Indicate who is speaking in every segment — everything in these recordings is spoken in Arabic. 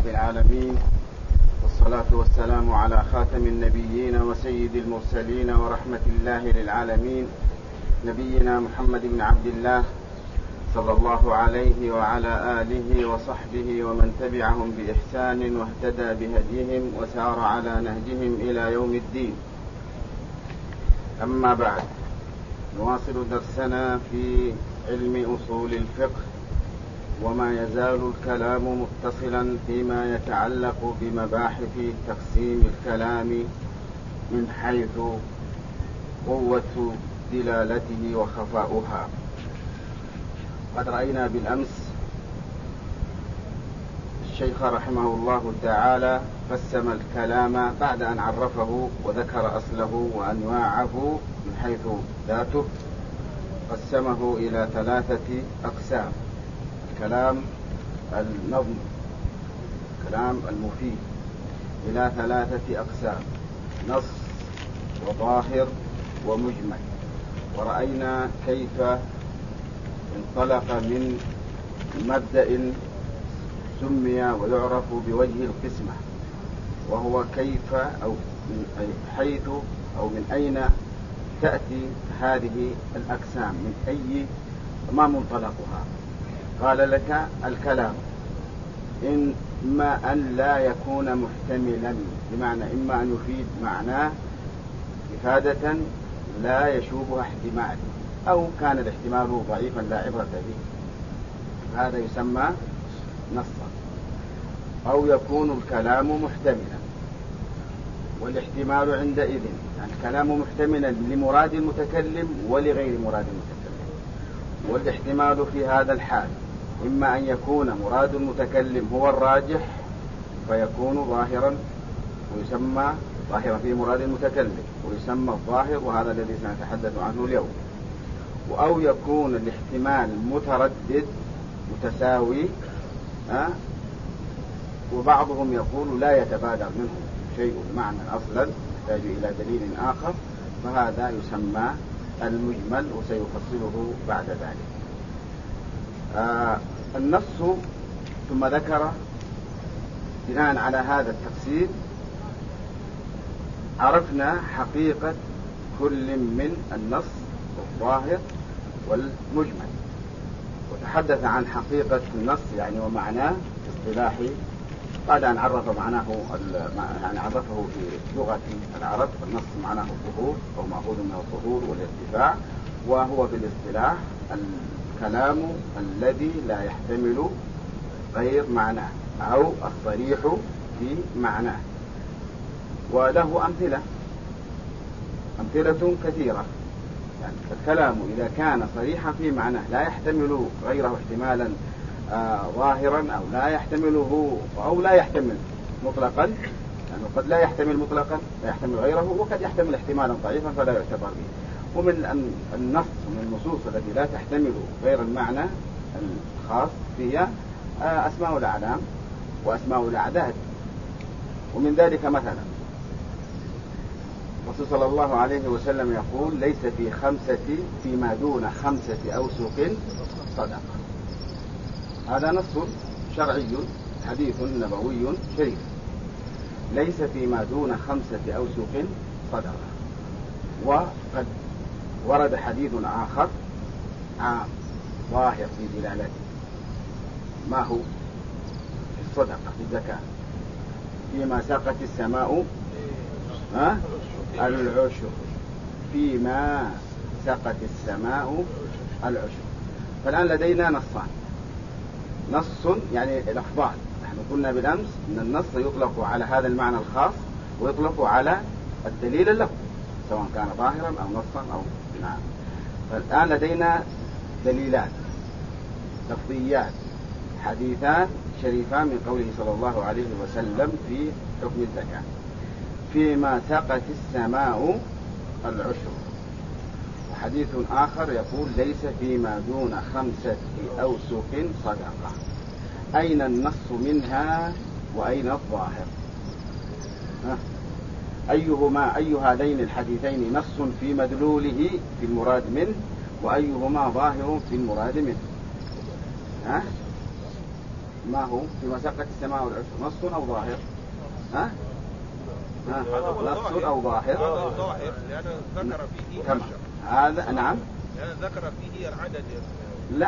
Speaker 1: رب العالمين، والصلاة والسلام على خاتم النبيين وسيد المرسلين ورحمة الله للعالمين، نبينا محمد بن عبد الله صلى الله عليه وعلى آله وصحبه ومن تبعهم بإحسان واهتدى بهديهم وسار على نهجهم إلى يوم الدين. أما بعد، نواصل درسنا في علم أصول الفقه، وما يزال الكلام متصلا فيما يتعلق بمباحث تقسيم الكلام من حيث قوة دلالته وخفاؤها. قد رأينا بالأمس الشيخ رحمه الله تعالى قسم الكلام بعد أن عرفه وذكر أصله وأنواعه من حيث ذاته، قسمه إلى 3 أقسام: الكلام النظم، الكلام المفيد، إلى 3 أقسام: نص وظاهر ومجمل. ورأينا كيف انطلق من مبدأ سمي ويعرف بوجه القسمة، وهو كيف أو من حيث أو من أين تأتي هذه الأقسام، من أي ما منطلقها. قال لك الكلام إما أن لا يكون محتملا، بمعنى إما أن يفيد معناه إفادة لا يشوبها احتمال، أو كان الاحتمال ضعيفا لا عبرة به، هذا يسمى نصا. أو يكون الكلام محتملا، والاحتمال عندئذ يعني الكلام محتملا لمراد المتكلم ولغير مراد المتكلم. والاحتمال في هذا الحال إما أن يكون مراد المتكلم هو الراجح فيكون ظاهرا ويسمى ظاهرا في مراد المتكلم ويسمى الظاهر، وهذا الذي سنتحدث عنه اليوم. أو يكون الاحتمال متردد متساوي، وبعضهم يقول لا يتبادر منه شيء معنى أصلا يحتاج إلى دليل آخر، فهذا يسمى المجمل وسيفصله بعد ذلك. النص، ثم ذكر بناء على هذا التقسيم عرفنا حقيقة كل من النص والظاهر والمجمل، وتحدث عن حقيقة النص يعني ومعناه اصطلاحي بعد أن عرف معناه، يعني عرفه في لغة العرب. النص معناه الظهور أو مأخوذ من الظهور والارتفاع، وهو في الاصطلاح الكلام الذي لا يحتمل غير معناه أو الصريح في معناه. وله أمثلة كثيرة. يعني الكلام إذا كان صريحا في معناه لا يحتمل غيره احتمالا ظاهرا، أو لا يحتمله أو لا يحتمل مطلقا، يعني قد لا يحتمل مطلقا لا يحتمل غيره، وقد يحتمل احتمالا ضعيفا فلا يعتبر به. ومن النص من النصوص التي لا تحتمل غير المعنى الخاص فيها أسماء الأعلام وأسماء الأعداد. ومن ذلك مثلا الرسول صلى الله عليه وسلم يقول: ليس فيما دون 5 أوسق صدقة. هذا نص شرعي حديث نبوي شريف: ليس فيما دون 5 أوسق صدقة. وقد ورد حديث آخر عام ظاهر في دلالته، ما هو؟ في الصدقة، في الزكاة: فيما سقت السماء العشر، فيما سقت السماء العشر. فالآن لدينا نصان: نص يعني لفظان. نحن قلنا بالأمس أن النص يطلق على هذا المعنى الخاص ويطلق على الدليل اللفظي سواء كان ظاهرا أو نصا أو نعم. فالآن لدينا دليلان لفظيات حديثان شريفان من قوله صلى الله عليه وسلم في حكم الزكاة: فيما سقت السماء العشر. وحديث آخر يقول: ليس فيما دون 5 أوسق صدقة. أين النص منها وأين الظاهر؟ أي هذين الحديثين نص في مدلوله في المراد منه، وأيهما ظاهر في المراد منه؟ ما هو في مساقة السماء والعشر نص أو ظاهر؟ ها؟ نص أو ظاهر؟
Speaker 2: ظاهر لأن ذكر فيه
Speaker 1: كم؟ هذا نعم.
Speaker 2: لأن ذكر فيه العدد.
Speaker 1: لا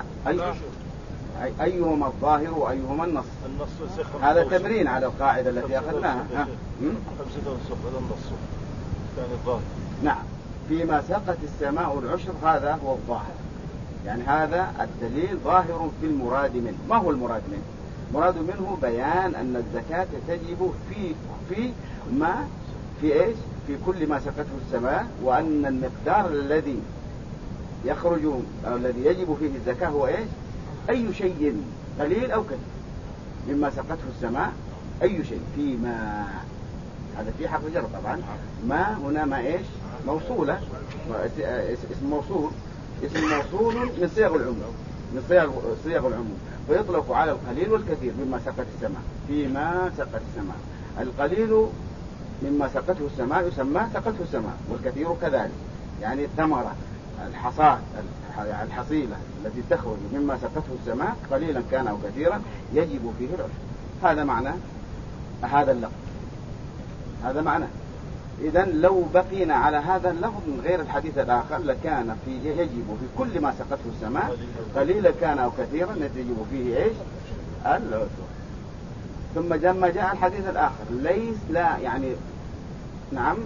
Speaker 1: أيهما الظاهر وأيهما النص؟ هذا تمرين على القاعدة التي أخذناها.
Speaker 3: 5 أوسق هذا النص كان الظاهر.
Speaker 1: نعم فيما سقت السماء العشر هذا هو الظاهر، يعني هذا الدليل ظاهر في المراد منه. ما هو المراد منه؟ المراد منه بيان أن الزكاة تجب في ما في إيش؟ في كل ما سقته السماء، وأن المقدار الذي يخرج أو الذي يجب فيه الزكاة هو إيش؟ أي شيء قليل أو كثير مما سقته السماء، أي شيء فيما، هذا في حرف جر طبعا. ما هنا ما إيش؟ موصولة، اسم موصول، اسم موصول من صيغ العموم، من صيغ العموم، ويطلق على القليل والكثير مما سقت السماء. فيما سقت السماء، القليل مما سقته السماء يسمى سقته السماء، والكثير كذلك، يعني الثمرة، الحصاد، الحصيلة التي تخرج مما سقته السماء قليلا كان أو كثيرا يجب فيه العشر. هذا معنى هذا اللفظ، هذا معنى. إذن لو بقينا على هذا اللفظ من غير الحديث الآخر لكان فيه يجب في كل ما سقته السماء قليلا كان أو كثيرا يجب فيه إيش؟ العشر. ثم لما جاء الحديث الآخر ليس لا يعني نعم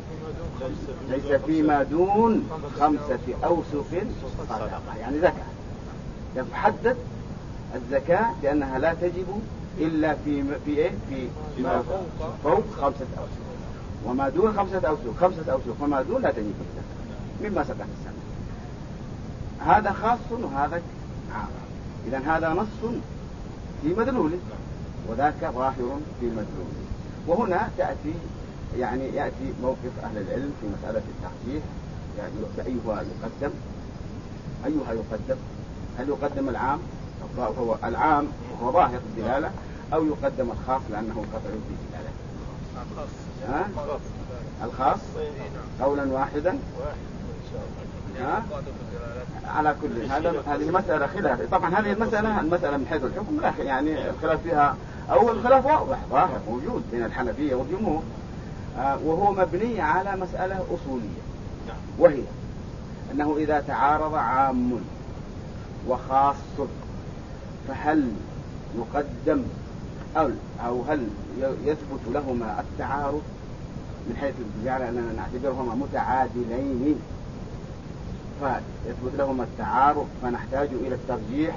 Speaker 1: ليس فيما دون 5 أوسق صدقة، يعني زكاة. يحدد الزكاة لأنها لا تجب إلا في إيه؟ في ما فوق 5 أوسق، وما دون 5 أوسق وما دون لا تجب الزكاة مما سقط السماء. هذا خاص وهذا عام. إذن هذا نص في مدلوله وذاك ظاهر في مدلوله. وهنا يأتي موقف أهل العلم في مسألة الترجيح، يعني أيها يقدم؟ هل يقدم العام هو العام هو ظاهر الدلالة، أو يقدم الخاص لأنه قطع في الدلالة؟ الخاص قولا واحدا. على كل هذه مسألة خلاف. طبعا هذه المسألة من حيث الحكم لا يعني الخلاف فيها، أو الخلاف واضح ظاهر موجود بين الحنفية والجمهور، وهو مبني على مسألة أصولية، وهي أنه إذا تعارض عام وخاص فهل يقدم أو هل يثبت لهما التعارض من حيث الجعل أننا نعتبرهما متعادلين، فيثبت لهما التعارض فنحتاج إلى الترجيح،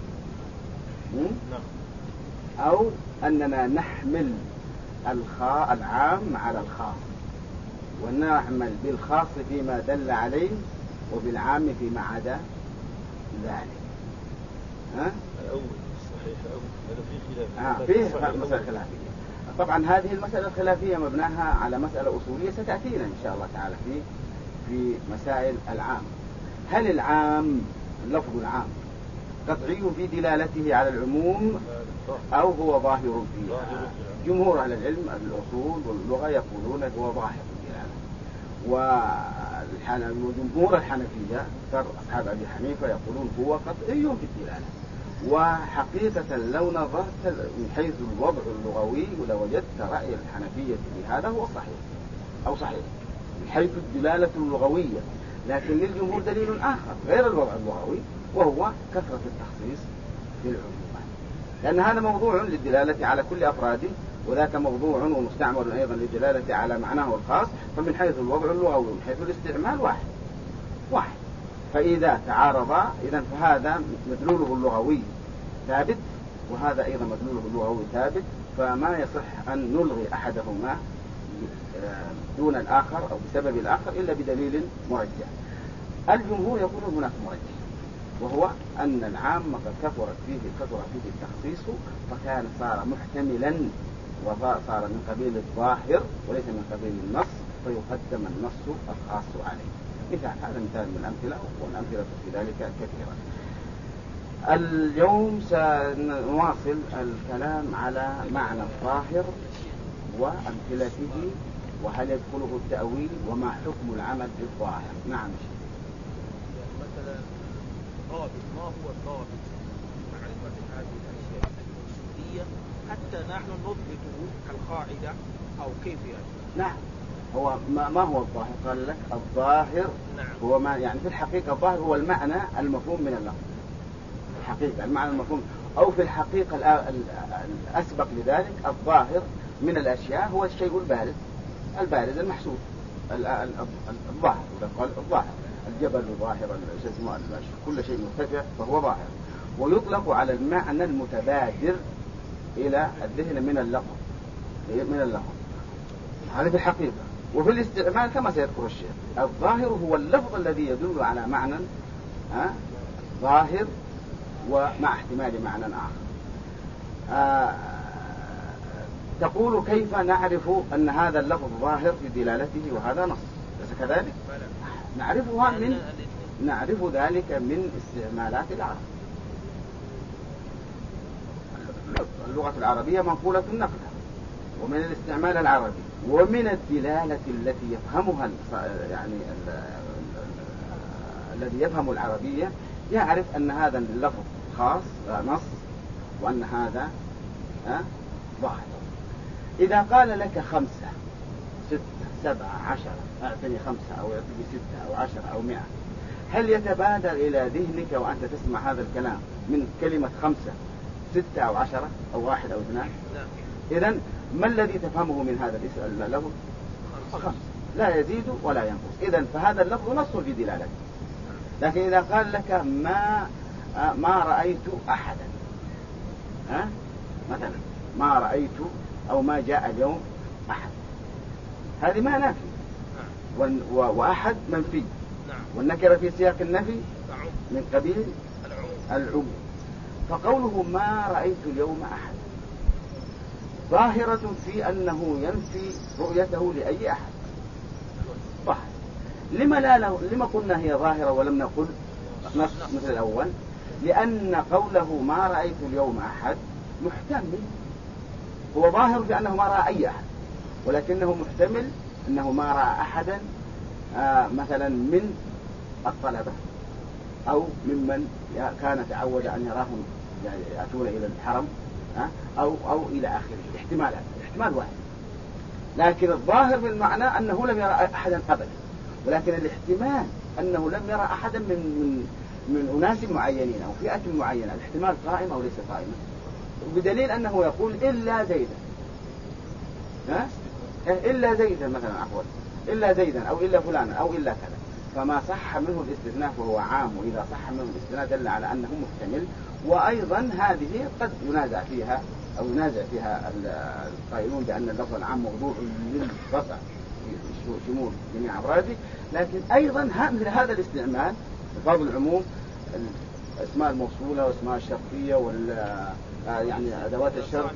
Speaker 1: أو أننا نحمل العام على الخاص ونعمل بالخاص فيما دل عليه وبالعام فيما عدا ذلك. فيه مسألة خلافية. طبعا هذه المسألة الخلافية مبناها على مسألة أصولية ستأتينا إن شاء الله تعالى في مسائل العام. هل العام اللفظ العام قطعي في دلالته على العموم أو هو ظاهر فيها؟ جمهور أهل العلم الأصول واللغة يقولون هو ظاهر الدلالة، وجمهور الحنفية أصحاب أبي حنيفة يقولون هو قطعي في الدلالة. وحقيقة لو نظرت من حيث الوضع اللغوي لوجدت رأي الحنفية في هذا هو صحيح أو صحيح من حيث الدلالة اللغوية، لكن للجمهور دليل آخر غير الوضع اللغوي، وهو كثرة التخصيص في العمومات، لأن هذا موضوع للدلالة على كل أفراده، وذاك موضوع ومستعمل أيضا للدلالة على معناه الخاص. فمن حيث الوضع اللغوي ومن حيث الاستعمال واحد. فإذا تعارضا إذن فهذا مدلوله اللغوي ثابت وهذا أيضا مدلوله اللغوي ثابت، فما يصح أن نلغي أحدهما دون الآخر أو بسبب الآخر إلا بدليل مرجح. الجمهور يقول هناك مرجح، وهو أن العام قد كثر فيه التخصيص فكان صار محتملا وصار من قبيل الظاهر وليس من قبيل النص، فيقدم النص الخاص عليه. هذا مثال من الأمثلة، والأمثلة في ذلك كثيرة. اليوم سنواصل الكلام على معنى الظاهر وأمثلته، وهل يدخله التأويل، وما حكم العمل بالظاهر. نعم.
Speaker 2: مثلا ضابط، ما هو الضابط معرفة هذه الأشياء؟ العربية حتى نحن نضبطه كالقاعدة أو كيف يعني؟
Speaker 1: نعم. هو ما هو الظاهر؟ قال لك الظاهر
Speaker 2: نعم.
Speaker 1: هو ما يعني في الحقيقة الظاهر هو المعنى المفهوم من اللفظ. في الحقيقة المعنى المفهوم، أو في الحقيقة الأسبق لذلك الظاهر من الأشياء هو الشيء البارز المحسوس، الظاهر. إذا قال الظاهر الجبل ظاهر، كل شيء مرتفع فهو ظاهر. ويطلق على المعنى المتبادر إلى الذهن من اللفظ. هذا في الحقيقة. وفي الاستعمال كما سيذكر الشيخ، الظاهر هو اللفظ الذي يدل على معنى ظاهر ومع احتمال معنى آخر. تقول كيف نعرف أن هذا اللفظ ظاهر في دلالته وهذا نص؟ ليس كذلك؟ نعرف ذلك من استعمالات العرب. اللغة العربية منقولة النقل، ومن الاستعمال العربي، ومن الدلالة التي يفهمها يعني الذي يفهم العربية يعرف أن هذا اللفظ خاص نص، وأن هذا ظاهر. إذا قال لك 5 6 7 10 أعطني 5 أو أعطني 6 أو 10 أو 100، هل يتبادر إلى ذهنك وأنت تسمع هذا الكلام من كلمة 5 6 أو 10 أو 1 أو 2؟ إذن ما الذي تفهمه من هذا اللفظ؟ 5، لا يزيد ولا ينقص. إذن فهذا اللفظ نص في دلالته. لكن إذا قال لك ما رأيت أحدا، مثلا ما رأيت أو ما جاء اليوم أحد، هذه ما نافي، وأحد منفي، والنكرة في سياق النفي من قبيل العموم. فقوله ما رأيت اليوم أحد ظاهرة في أنه ينفي رؤيته لأي أحد. ظاهر. لما قلنا هي ظاهرة ولم نقل نص مثل الأول؟ لأن قوله ما رأيت اليوم أحد محتمل، هو ظاهر في أنه ما رأى أي أحد، ولكنه محتمل أنه ما رأى أحدا مثلا من الطلبة أو ممن كان تعود أن يراهم يأتون إلى الحرم أو إلى آخره. احتمال واحد، لكن الظاهر في المعنى أنه لم يرى أحدا أبدا، ولكن الاحتمال أنه لم يرى أحدا من أناس معينين أو فئة معينة. الاحتمال قائم أو ليس قائما، بدليل أنه يقول إلا زيدا، إلا زيدا مثلا، عفوا إلا زيدا أو إلا فلانا أو إلا كذا. فما صح منه الاستثناء فهو عام، وإذا صح منه الاستثناء دل على أنه محتمل. وأيضا هذه قد ينازع فيها القائلون بأن اللفظ العام موضوع للرفع في شمول جميع أفراده، لكن أيضا مثل هذا الاستعمال لفظ العموم، الأسماء الموصولة واسماء الشرطية يعني أدوات الشرط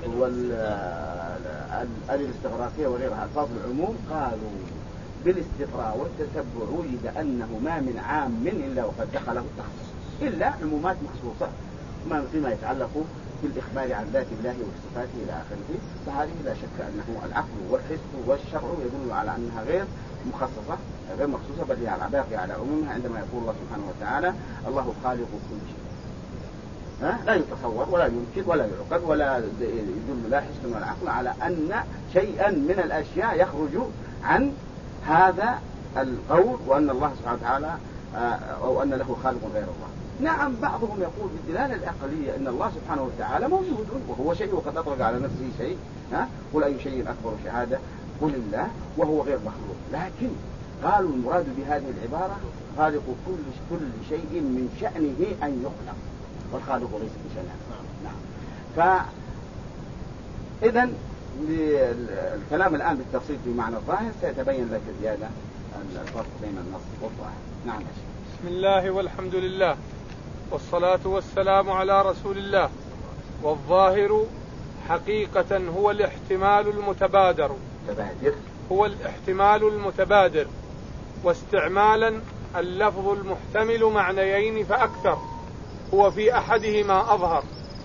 Speaker 1: الاستغراقية وغيرها، ألفاظ العموم قالوا بالاستقراء والتتبع وجد أنه ما من عام إلا وقد دخله التخصيص، إلا عمومات مخصوصة فيما يتعلق بالإخبار عن ذات الله وصفاته إلى آخره. فهذه لا شك أنه العقل والحس والشرع يدل على أنها غير مخصصة غير مخصوصة، بل هي على باقي على عمومها، عندما يقول الله سبحانه وتعالى الله خالق كل شيء. لا يتصور ولا يمكن ولا يعقد ولا يدل لا حس ولا عقل على أن شيئا من الأشياء يخرج عن هذا القول، وأن الله سبحانه وتعالى أو أن له خالق غير الله. نعم، بعضهم يقول بالدلالة العقلية أن الله سبحانه وتعالى موجود وهو شيء وقد أطلق على نفسه شيء، قل أي شيء أكبر شهادة، قل الله، وهو غير مخلوق. لكن قالوا المراد بهذه العبارة خالق كل شيء من شأنه أن يخلق، والخالق ليس بشأنه. نعم. فإذن الكلام الآن بالتفصيل في معنى الظاهر سيتبين لك زيادة الفرق بين النص والظاهر. نعم.
Speaker 4: بسم الله والحمد لله والصلاة والسلام على رسول الله. والظاهر حقيقة هو الاحتمال المتبادر، هو الاحتمال المتبادر، واستعمالا اللفظ المحتمل معنيين فأكثر، هو في أحدهما أظهر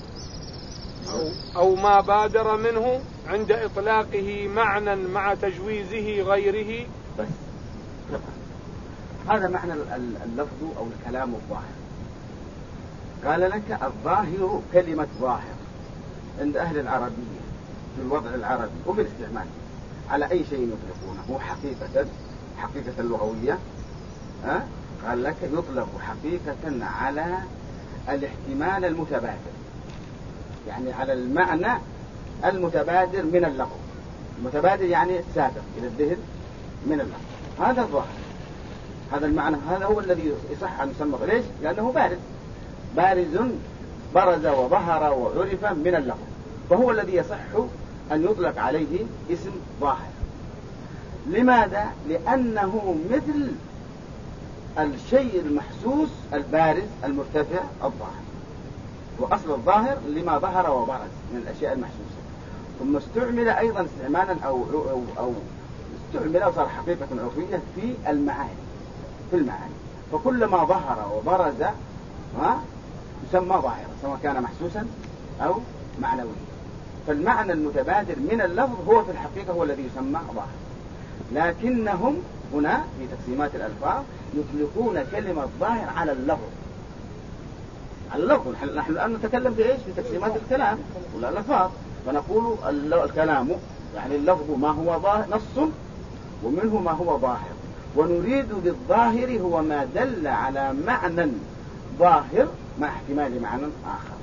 Speaker 4: أو ما بادر منه عند إطلاقه معنى مع تجويزه غيره.
Speaker 1: بس هذا معنى اللفظ أو الكلام الظاهر. قال لك الظاهر كلمة ظاهر، عند أهل العربية في الوضع العربي وفي الاستعمال على أي شيء يطلقونه حقيقة اللغوية، قال لك يطلق حقيقة على الاحتمال المتبادر، يعني على المعنى المتبادر من اللفظ. المتبادر يعني السابق إلى الذهن من اللفظ، هذا الظاهر، هذا المعنى، هذا هو الذي يصح أن يسمى. ليش؟ لأنه بارز برز وظهر وعرف من اللفظ، فهو الذي يصح أن يطلق عليه اسم ظاهر. لماذا؟ لأنه مثل الشيء المحسوس البارز المرتفع الظاهر، وأصل الظاهر لما ظهر وبرز من الأشياء المحسوسة، ثم استعمل أيضا استعمالا أو استعمل أو صار حقيقة عرفية في المعاني، فكل ما ظهر وبرز يسمى ظاهرا سواء كان محسوسا أو معنويا. فالمعنى المتبادر من اللفظ هو في الحقيقة هو الذي يسمى ظاهر، لكنهم هنا في تقسيمات الألفاظ يطلقون كلمة ظاهر على اللفظ. نحن الآن نتكلم بإيش؟ في تقسيمات الكلام ولا الألفاظ، فنقول الكلام يعني اللفظ ما هو نص ومنه ما هو ظاهر، ونريد بالظاهر هو ما دل على معنى ظاهر مع احتمال معنى آخر.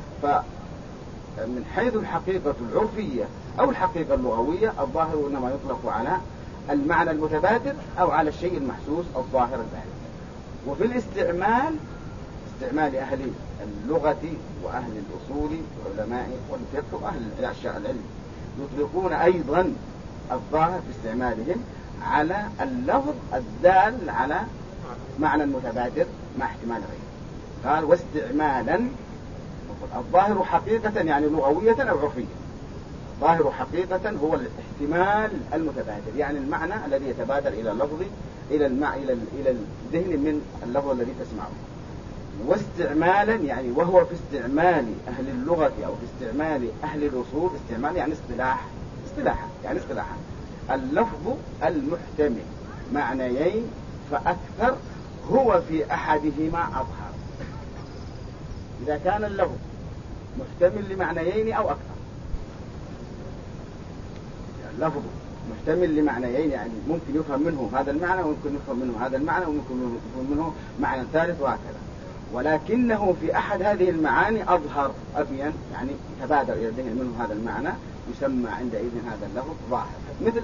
Speaker 1: فمن حيث الحقيقة العرفية أو الحقيقة اللغوية الظاهر إنما يطلق على المعنى المتبادر أو على الشيء المحسوس الظاهر البارز. وفي الاستعمال، استعمال أهل اللغة وأهل الأصول والعلماء والفقه وأهل العلم يطلقون أيضا الظاهر في استعمالهم على اللفظ الدال على معنى متبادر مع احتمال غيره. قال واستعمالا الظاهر حقيقة يعني لغوية أو عرفية. ظاهر حقيقة هو الاحتمال المتبادر، يعني المعنى الذي يتبادر إلى اللفظ إلى الذهن من اللفظ الذي تسمعه. واستعمالا يعني وهو في استعمال أهل اللغة أو في استعمال أهل الأصول، استعمال يعني اصطلاحا اللفظ المحتمل معنيين فأكثر هو في أحدهما أظهر. إذا كان اللفظ محتمل لمعنيين أو أكثر، اللفظ محتمل لمعنيين يعني ممكن يفهم منه هذا المعنى وممكن يفهم منه هذا المعنى وممكن يفهم منه معنى ثالث وهكذا، ولكنه في أحد هذه المعاني أظهر أبين، يعني تبادر إلى الذهن منه هذا المعنى، يسمى عندئذ هذا اللفظ ظاهر. مثل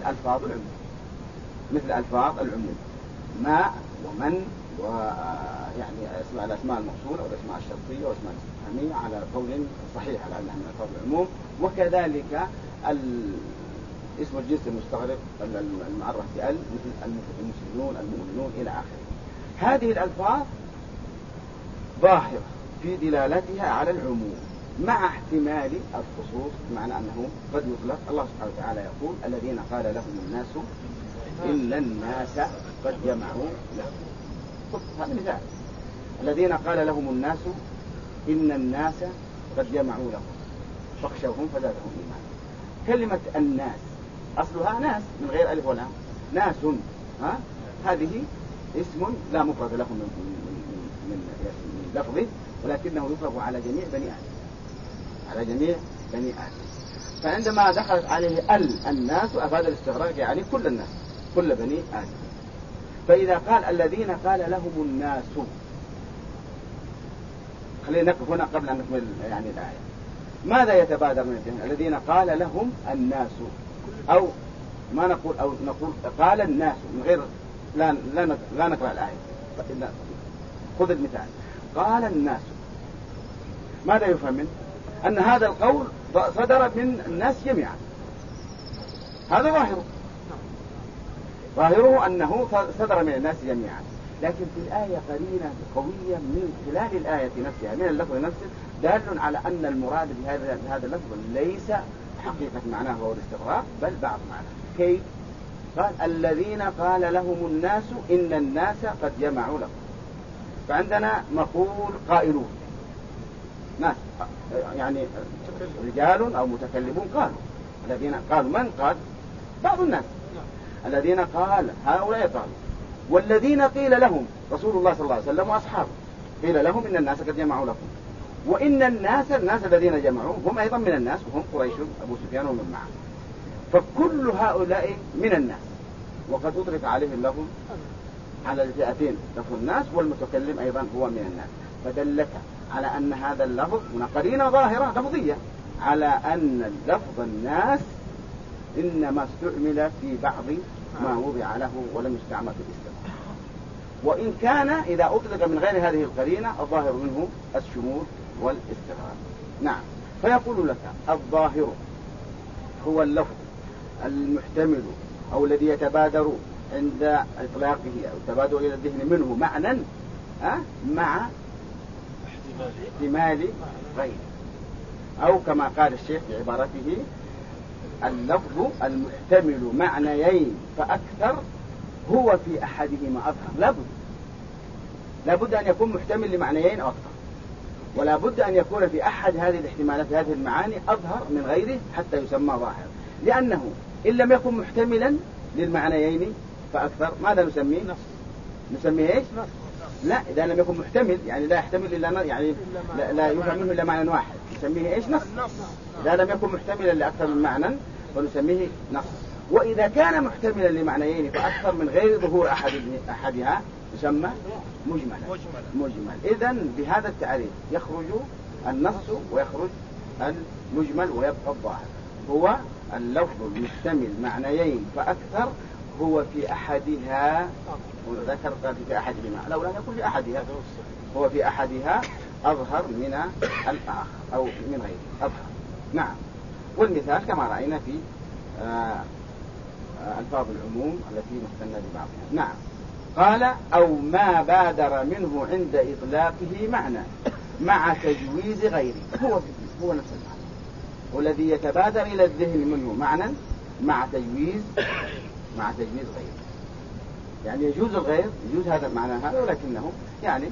Speaker 1: ألفاظ العموم ما ومن ويعني الأسماء الموصولة والأسماء الشرطية والأسماء الاستفهامية على قول صحيح على أنها من ألفاظ العموم، وكذلك اسم الجنس المستغرق المعرف بال مثل المسلمون المؤمنون إلى آخره. هذه الألفاظ ظاهرة في دلالتها على العموم مع احتمال الخصوص، بمعنى أنه قد يطلق. الله سبحانه وتعالى يقول الذين قال لهم الناس إن الناس قد جمعوا لهم. هذا مثال، الذين قال لهم الناس إن الناس قد جمعوا لهم فاخشوهم فزادهم إيمانا. كلمة الناس أصلها ناس من غير ألف ولام، ناس هذه اسم لا مفرد له من لفظه، ولكنه يطلق على جميع بني آدم. فعندما دخلت عليه الناس أفاد الاستغراق يعني كل الناس، كل بني آدم. فإذا قال الذين قال لهم الناس، خلينا نقف هنا قبل أن نكمل يعني الآية. ماذا يتبادر من الذهن؟ الذين قال لهم الناس، أو ما نقول أو نقول قال الناس من غير لا نقرأ الآية. خذ المثال، قال الناس، ماذا يفهم منه؟ أن هذا القول صدر من الناس جميعا، هذا ظاهره أنه صدر من الناس جميعا. لكن في الآية قرينة قوية من خلال الآية نفسها من اللفظ نفسه دال على أن المراد بهذا اللفظ ليس حقيقة معناه هو الاستغراق بل بعض معناه. كيف؟ قال الذين قال لهم الناس إن الناس قد جمعوا لهم. فعندنا مقول قائلون، ناس يعني رجال أو متكلمون قالوا. الذين قالوا من قال؟ بعض الناس. الذين قال هؤلاء قالوا، والذين قيل لهم رسول الله صلى الله عليه وسلم وأصحابه قيل لهم إن الناس قد جمعوا لكم. وإن الناس الذين جمعوا هم أيضا من الناس، وهم قريش أبو سفيان ومن معه، فكل هؤلاء من الناس، وقد أطلق عليه اللفظ على الفئتين، لفظ الناس والمتكلم أيضا هو من الناس، فدلك على أن هذا اللفظ هنا قرينة ظاهرة لفظية على أن لفظ الناس إنما استعمل في بعض ما وضع له ولم يستعمل في الاستغراق، وإن كان إذا أطلق من غير هذه القرينة الظاهر منه الشمول والاستغراق. نعم. فيقول لك الظاهر هو اللفظ المحتمل أو الذي يتبادر عند إطلاقه أو التبادر إلى الذهن منه معنى مع احتمال غيره، أو كما قال الشيخ بعبارته اللفظ المحتمل معنيين فأكثر هو في أحدهما أظهر. لابد أن يكون محتمل لمعنيين أو أكثر، ولا بد أن يكون في أحد هذه الاحتمالات هذه المعاني أظهر من غيره حتى يسمى ظاهر، لأنه إن لم يكن محتملا للمعنيين فأكثر ماذا نسميه؟ نسميه إيش؟ لا، إذا لم يكن محتمل يعني لا يحتمل إلا يعني لا يفهم منه إلا معنى واحد نسميه إيش؟ نص. إذا لم يكن محتملا لأكثر من معنى فنسميه نص. وإذا كان محتملا لمعنيين فأكثر من غير ظهور أحدها يسمى مجمل. إذن بهذا التعريف يخرج النص ويخرج المجمل ويبقى الظاهر. هو اللفظ المحتمل معنيين فأكثر هو في أحدها، وذكر في أحدهما، لو لم يكن في أحدها هو في أحدها أظهر من الآخر أو من غيره أظهر. نعم. والمثال كما رأينا في ألفاظ العموم التي مثلنا ببعضها. نعم. قال أو ما بادر منه عند إطلاقه معنى مع تجويز غيره، هو نفس المعنى والذي يتبادر إلى الذهن منه معنى مع تجويز غيره، يعني يجوز الغير، يجوز هذا المعنى هذا، ولكنه يعني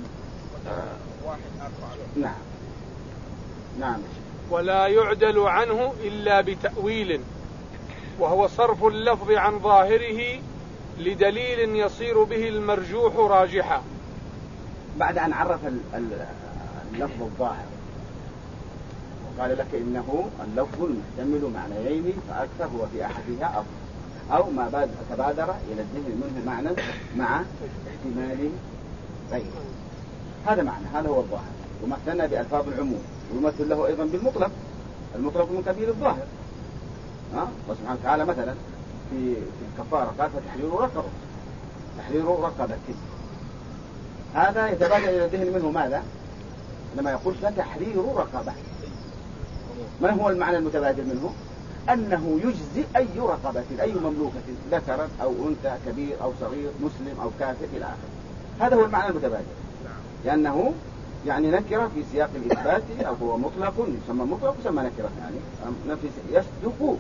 Speaker 1: نعم.
Speaker 4: ولا يعدل عنه إلا بتأويل، وهو صرف اللفظ عن ظاهره لدليل يصير به المرجوح راجحا. بعد أن عرف اللفظ الظاهر وقال لك إنه اللفظ المحتمل معنيين فأكثر هو في أحدها أظهر، أو ما تبادر إلى الذهن منه معنى مع احتمال غيره، هذا معنى، هذا هو الظاهر. ومثلنا بألفاظ العموم، ويمثل له أيضا بالمطلق، المطلق من كبير الظاهر. وسبحانه وتعالى مثلا في الكفارة قال تحرير رقبة، هذا يتبادر إلى الذهن منه ماذا؟ لما يقول فتحرير رقبة، ما هو المعنى المتبادر منه؟ أنه يجزي أي رقبة، أي مملوكة ذكرت أو أنثى، كبير أو صغير، مسلم أو كافر إلى آخره. هذا هو المعنى المتبادر، لأنه يعني نكرة في سياق الإثبات، أو هو مطلق يسمى مطلق يسمى نكرة، يعني نفي يصدق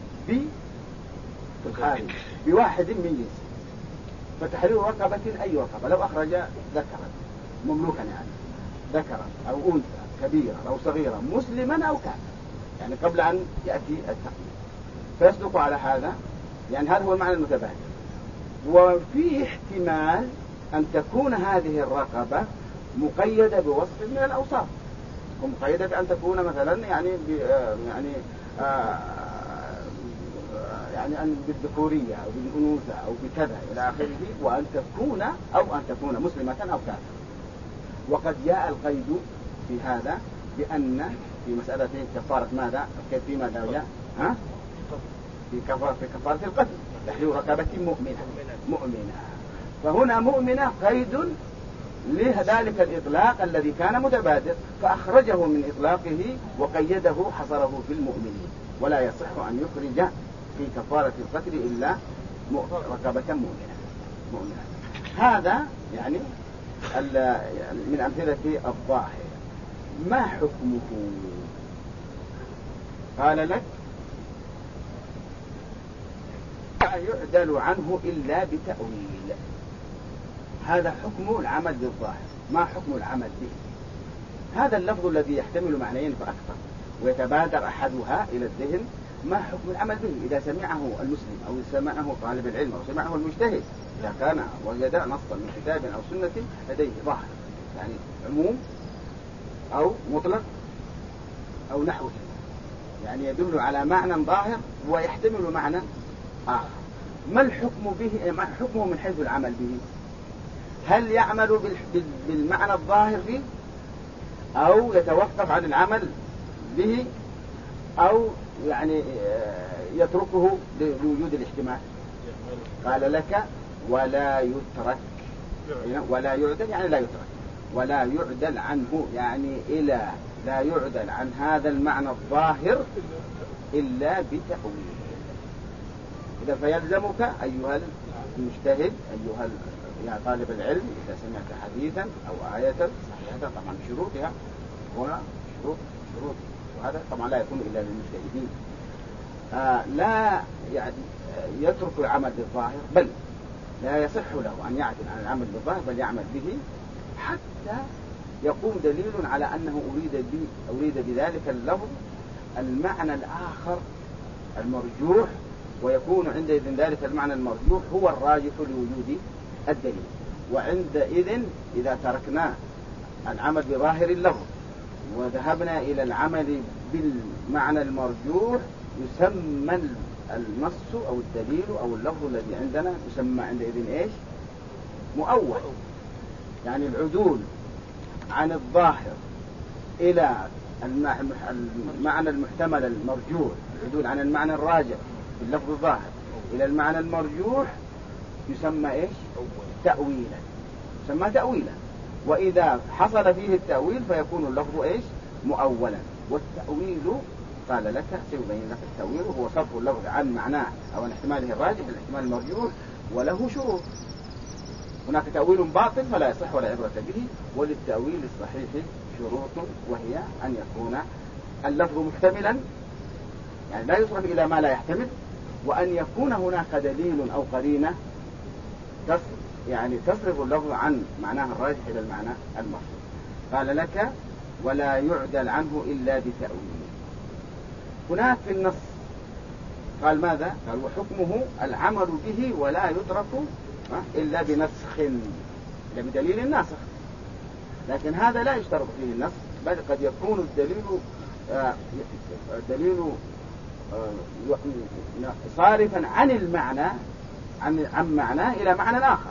Speaker 4: بالخارج بواحد من جنس. فتحرير رقبة أي رقبة، لو أخرج ذكرا مملوكا يعني ذكرا أو أنثى كبيرا أو صغيرا مسلما أو كافر، يعني قبل أن يأتي التقييد، فيصدق على هذا، يعني هذا هو المعنى المتبادر. وفي احتمال أن تكون هذه الرقبة مقيدة بوصف من الأوصاف، ومقيدة بأن تكون مثلا يعني أن بالذكورية أو بالأنوثة أو بكذا إلى آخره، وأن تكون مسلمة أو كافرة. وقد جاء القيد في هذا بأن في مسألة كفارة ماذا؟ في ماذا جاء؟ في كفارة القتل تحرير رقبة مؤمنة. فهنا مؤمنة قيد لذلك الإطلاق الذي كان متبادر، فأخرجه من إطلاقه وقيده حصره في المؤمنين، ولا يصح أن يخرج في كفارة القتل إلا رقبة مؤمنة. هذا يعني من أمثلة الظاهر. ما حكمه؟ قال لك لا يعدل عنه إلا بتأويل. هذا حكم العمل بالظاهر. ما حكم العمل به؟ هذا اللفظ الذي يحتمل معنيين فأكثر ويتبادر أحدها إلى الذهن، ما حكم العمل به إذا سمعه المسلم أو سمعه طالب العلم أو سمعه المجتهد، إذا كان وجد نصا من كتاب أو سنة لديه ظاهر، يعني عموم
Speaker 1: أو مطلق أو نحو كذا، يعني يدل على معنى ظاهر ويحتمل معنى آخر. ما الحكم به؟ ما حكمه من حيث العمل به؟ هل يعمل بالمعنى الظاهر فيه أو يتوقف عن العمل به أو يعني يتركه لوجود الاحتمال؟ قال لك ولا يترك، ولا يعدل يعني لا يترك، ولا يعدل عنه يعني إلى لا يعدل عن هذا المعنى الظاهر إلا بتأويل. إذا فيلزمك أيها المجتهد أيها يا طالب العلم إذا سمعت حديثا أو آية صحيحة طبعا بشروطها شروط وهذا طبعا لا يكون إلا للمجتهدين، لا يعني يترك العمل بالظاهر، بل لا يصح له أن يعدل عن العمل بالظاهر بل يعمل به حتى يقوم دليل على أنه أريد بذلك اللفظ المعنى الآخر المرجوح، ويكون عندئذ ذلك المعنى المرجوح هو الراجح لوجود الدليل. وعندئذ إذا تركنا العمل بظاهر اللفظ وذهبنا إلى العمل بالمعنى المرجوح يسمى النص أو الدليل أو اللفظ الذي عندنا يسمى عندئذ إيش؟ مؤول. يعني العدول عن الظاهر إلى المعنى المحتمل المرجوح، العدول عن المعنى الراجح باللفظ الظاهر إلى المعنى المرجوح يسمى إيش؟ تأويلا. يسمى تأويلا. وإذا حصل فيه التأويل فيكون اللفظ إيش؟ مؤولا. والتأويل قال لك سيبين لك التأويل هو صرف اللفظ عن معناه أو عن احتماله الراجح بالاحتمال المرجوح، وله شروط. هناك تأويل باطل فلا يصح ولا عبرة به، وللتأويل الصحيح شروط، وهي أن يكون اللفظ محتملا يعني لا يصرف إلى ما لا يحتمل، وأن يكون هناك دليل أو قرينة يعني تصرف اللفظ عن معناه الراجح إلى المعنى المرجوح. قال لك ولا يعدل عنه إلا بتأويل. هناك في النص قال ماذا؟ قال وحكمه العمل به ولا يترك إلا بنسخ، إلا بدليل ناسخ. لكن هذا لا يشترط فيه النص، بل قد يكون الدليل صارفا عن المعنى عن معناه إلى معنى آخر،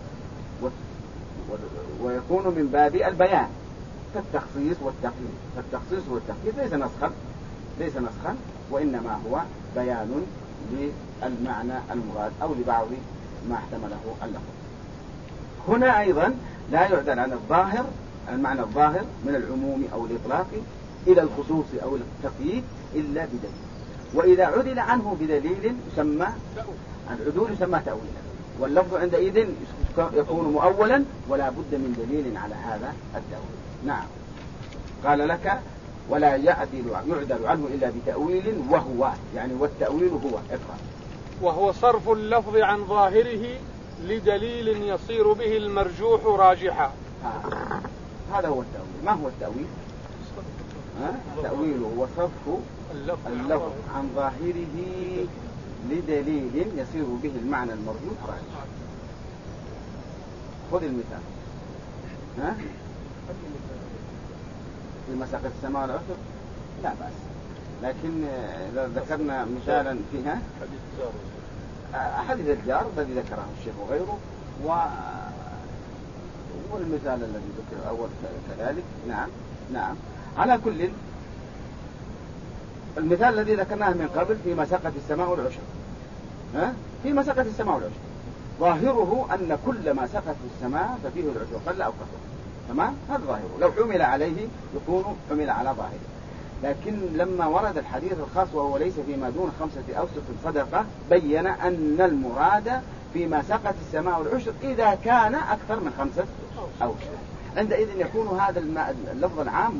Speaker 1: ويكون من باب البيان كالتخصيص والتقييد. فالتخصيص والتقييد ليس نسخا وإنما هو بيان للمعنى المراد أو لبعض ما احتمله اللفظ. هنا أيضا لا يعدل عن الظاهر، المعنى الظاهر من العموم أو الإطلاق إلى الخصوص أو التقييد إلا بدليل. وإذا عدل عنه بدليل يسمى العدول يسمى تأويلا، واللفظ عندئذ يكون مؤولا ولا بد من دليل على هذا التأويل. نعم. قال لك ولا يعدل عنه إلا بتأويل، وهو يعني والتأويل هو إقرأ.
Speaker 4: وهو صرف اللفظ عن ظاهره لدليل يصير به المرجوح راجحا.
Speaker 1: هذا هو التأويل. ما هو التأويل؟ التأويل هو صرف اللفظ عن ظاهره لدليل يصير به المعنى المرجوح راجحا. خذ المثال. في مساقة السماء والأرض لا بأس، لكن إذا ذكرنا مثالا فيها حديث الجار الذي ذكره الشيخ وغيره، والمثال الذي ذكر أول كذلك. نعم. على كل المثال الذي ذكرناه من قبل في مساقة السماء والعشر، في مساقة السماء والعشر ظاهره أن كل ما سقط في السماء ففيه العشر قل أو كثر، تمام؟ هذا ظاهره، لو حمل عليه يكون حمل على ظاهره. لكن لما ورد الحديث الخاص وهو ليس فيما دون 5 أوسق صدقة بين أن المراد فيما سقط السماء والعشر إذا كان أكثر من 5 أوسق. عندئذ يكون هذا اللفظ العام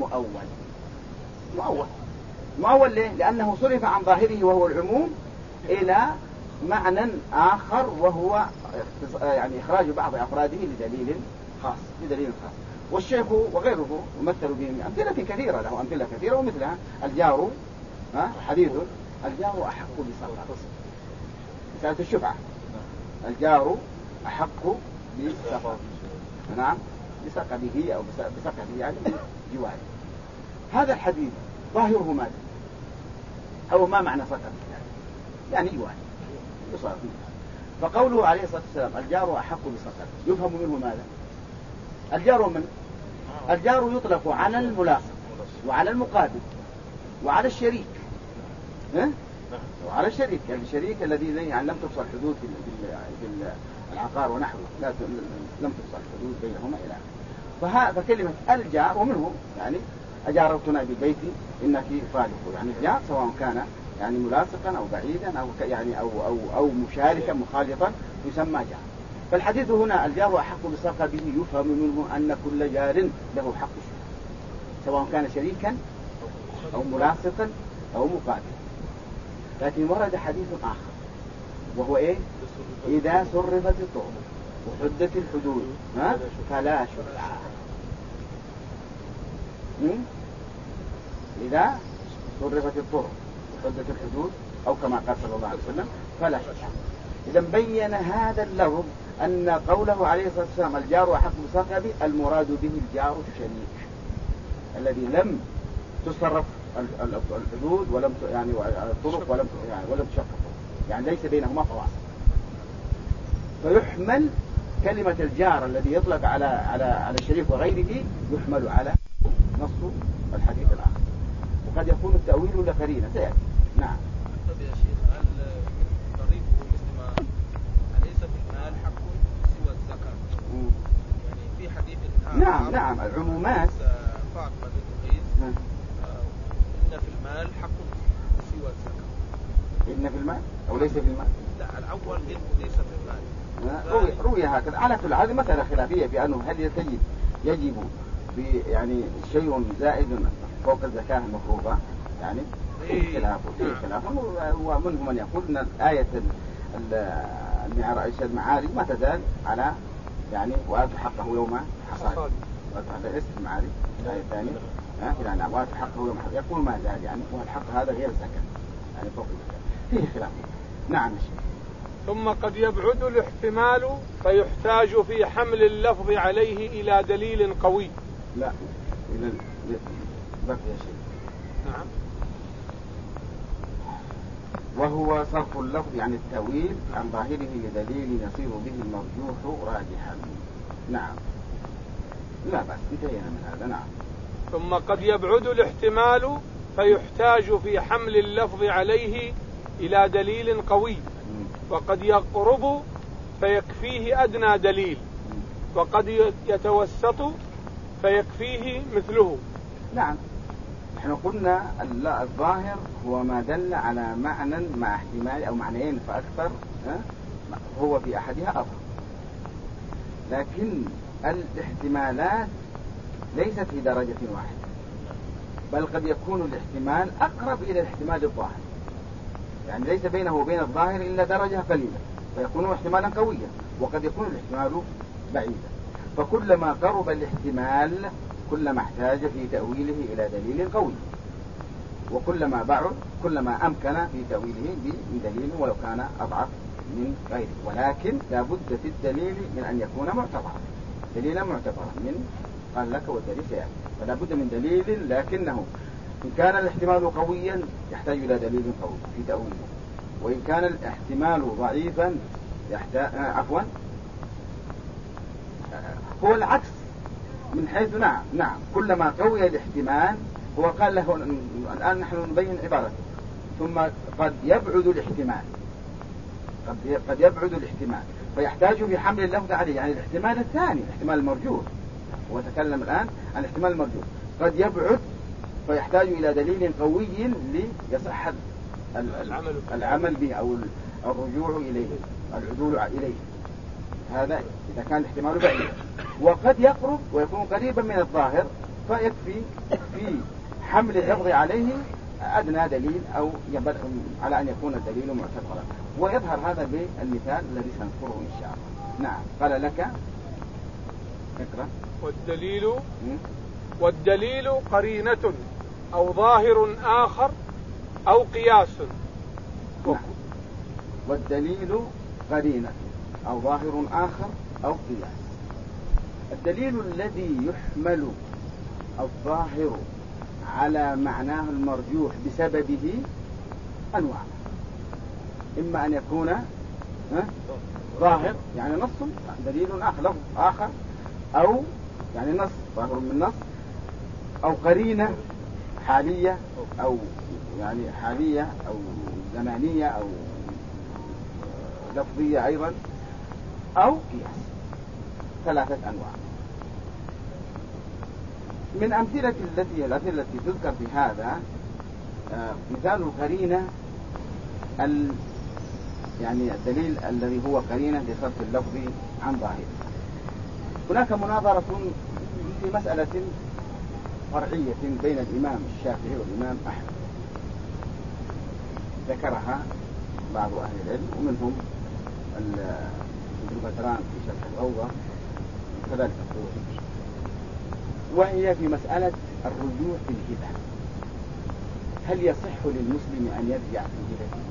Speaker 1: مؤول ليه؟ لأنه صرف عن ظاهره وهو العموم إلى معنى آخر وهو يعني إخراج بعض أفراده لدليل خاص. والشيخ وغيره يمثل به أمثلة كثيرة، له أمثلة كثيرة ومثلها الجار، حديث الجار أحق بسقطه، مسألة الشفعة، الجار أحق بسقطه، نعم، بسقطه أو بسقطه يعني جواره. هذا الحديث ظاهره ماذا؟ أو ما معنى سقط يعني يوحي يصرف منه. فقوله عليه الصلاة والسلام الجار أحق بسقط يفهم منه ماذا؟ الجار من؟ الجار يطلق على الملاصق وعلى المقابل وعلى الشريك، وعلى الشريك، يعني الشريك الذي يعني لم تفصل حدود في العقار ونحوه، لم تفصل حدود بينهما إلى آخره. فكلمة الجار ومنه يعني أجارتنا ببيتي إنك فالقه، يعني الجار سواء كان يعني ملاصقا أو بعيدا أو يعني أو مشاركا مخالطا يسمى جار. فالحديث هنا الجار أحق بسقط به يفهم منه أن كل جار له حق سواء كان شريكا أو ملاصقا أو مقابلا. لكن ورد حديث آخر وهو إيه؟ إذا صرفت الطرق وحدت الحدود فلا شفعة. إذا صرفت الطرق وحدت الحدود أو كما قال صلى الله عليه وسلم فلا شفعة. إذا بين هذا اللفظ أن قوله عليه الصلاة والسلام الجار أحق بسقط المراد به الجار الشريك الذي لم تصرف الحدود ولم يعني الطرق ولم تشقق، يعني ليس بينهما فواصل. فيحمل كلمة الجار الذي يطلق على الشريك وغيره يحمل على نص الحديث الآخر، وقد يكون التأويل لقرينة سيأتي. نعم.
Speaker 2: طيب يا شيخ هل طريقه مثل ما أليس في المال حق سوى الزكاة؟ يعني في حديث
Speaker 1: نعم العمومات
Speaker 2: فاطمة بنت قيس إن في المال حق سوى الزكاة.
Speaker 1: إن في المال أو ليس في المال؟
Speaker 2: لا الأول إنه ليس في المال.
Speaker 1: روي هكذا. على كل هذه مسألة خلافية بأنه هل يجب يعني شيء زائد فوق الزكاة المفروضة، يعني فيه خلاف ومنهم من يقول أن آية المعارج ما تزال على يعني وآتوا حقه يوم حصاده، وآتوا حقه اسم المعارج الآية الثانية يعني وآتوا حقه يوم حصاده يقول ما زال يعني والحق هذا غير زكاة يعني فوق الزكاة فيه خلاف. نعم الشيخ.
Speaker 4: ثم قد يبعد الاحتمال فيحتاج في حمل اللفظ عليه إلى دليل قوي.
Speaker 1: لا إلى بقي شيء.
Speaker 4: نعم.
Speaker 1: وهو صرف اللفظ يعني التأويل عن ظاهره لدليل يصير به المرجوح راجحا. نعم. لا بس انتهينا من هذا. نعم.
Speaker 4: ثم قد يبعد الاحتمال فيحتاج في حمل اللفظ عليه إلى دليل قوي، وقد يقرب فيكفيه أدنى دليل، وقد يتوسط فيكفيه مثله.
Speaker 1: نعم. احنا قلنا الظاهر هو ما دل على معنى مع احتمال أو معنيين فأكثر هو في أحدها أظهر، لكن الاحتمالات ليست في درجة واحدة، بل قد يكون الاحتمال أقرب إلى الاحتمال الظاهر، يعني ليس بينه وبين الظاهر إلا درجة قليلة فيكون احتمالا قويا، وقد يكون الاحتمال بعيدا. فكلما قرب الاحتمال كلما احتاج في تأويله إلى دليل قوي، وكلما بعد كلما أمكن في تأويله بدليل ولو كان أضعف من غيره، ولكن لا بد في الدليل من أن يكون معتبرا، دليلا معتبرا من قال لك والدليل سيأتي، فلا بد من دليل، لكنه إن كان الاحتمال قويا يحتاج إلى دليل قوي في تأويله، وإن كان الاحتمال ضعيفا يحتاج هو العكس من حيث نعم كلما قوي الاحتمال هو قال له الآن نحن نبين عبارته ثم قد يبعد الاحتمال فيحتاج في حمل اللفظ عليه، يعني الاحتمال الثاني الاحتمال المرجوح، وتكلم الآن عن الاحتمال المرجوح قد يبعد فيحتاج إلى دليل قوي ليصح العمل به أو الرجوع إليه العدول إليه، هذا إذا كان الاحتمال بعيد. وقد يقرب ويكون قريبا من الظاهر فيكفي في حمل اللفظ عليه أدنى دليل أو على أن يكون الدليل معتبرا، ويظهر هذا بالمثال الذي سنذكره إن شاء الله. نعم. قال لك اقرأ.
Speaker 4: والدليل قرينة أو ظاهر آخر أو قياس.
Speaker 1: نعم. والدليل قرينة أو ظاهر آخر أو قياس. الدليل الذي يحمل الظاهر على معناه المرجوح بسببه أنواع. إما أن يكون ظاهر يعني نص دليل آخر لفظ آخر، أو يعني نص ظاهر من نص، أو قرينة حالية أو يعني حالية أو زمانية أو لفظية أيضا، أو قياس. 3 أنواع. من أمثلة التي تذكر في هذا مثال القرينة يعني الدليل الذي هو قرينة لصرف اللفظ عن ظاهره. هناك مناظرة في مسألة فرعية بين الإمام الشافعي والإمام أحمد، ذكرها بعض أهل العلم ومنهم ابن بدران في شرح الروضة كذلك الطوفي، وهي في مسألة الرجوع في الهبة. هل يصح للمسلم أن يرجع في هبته؟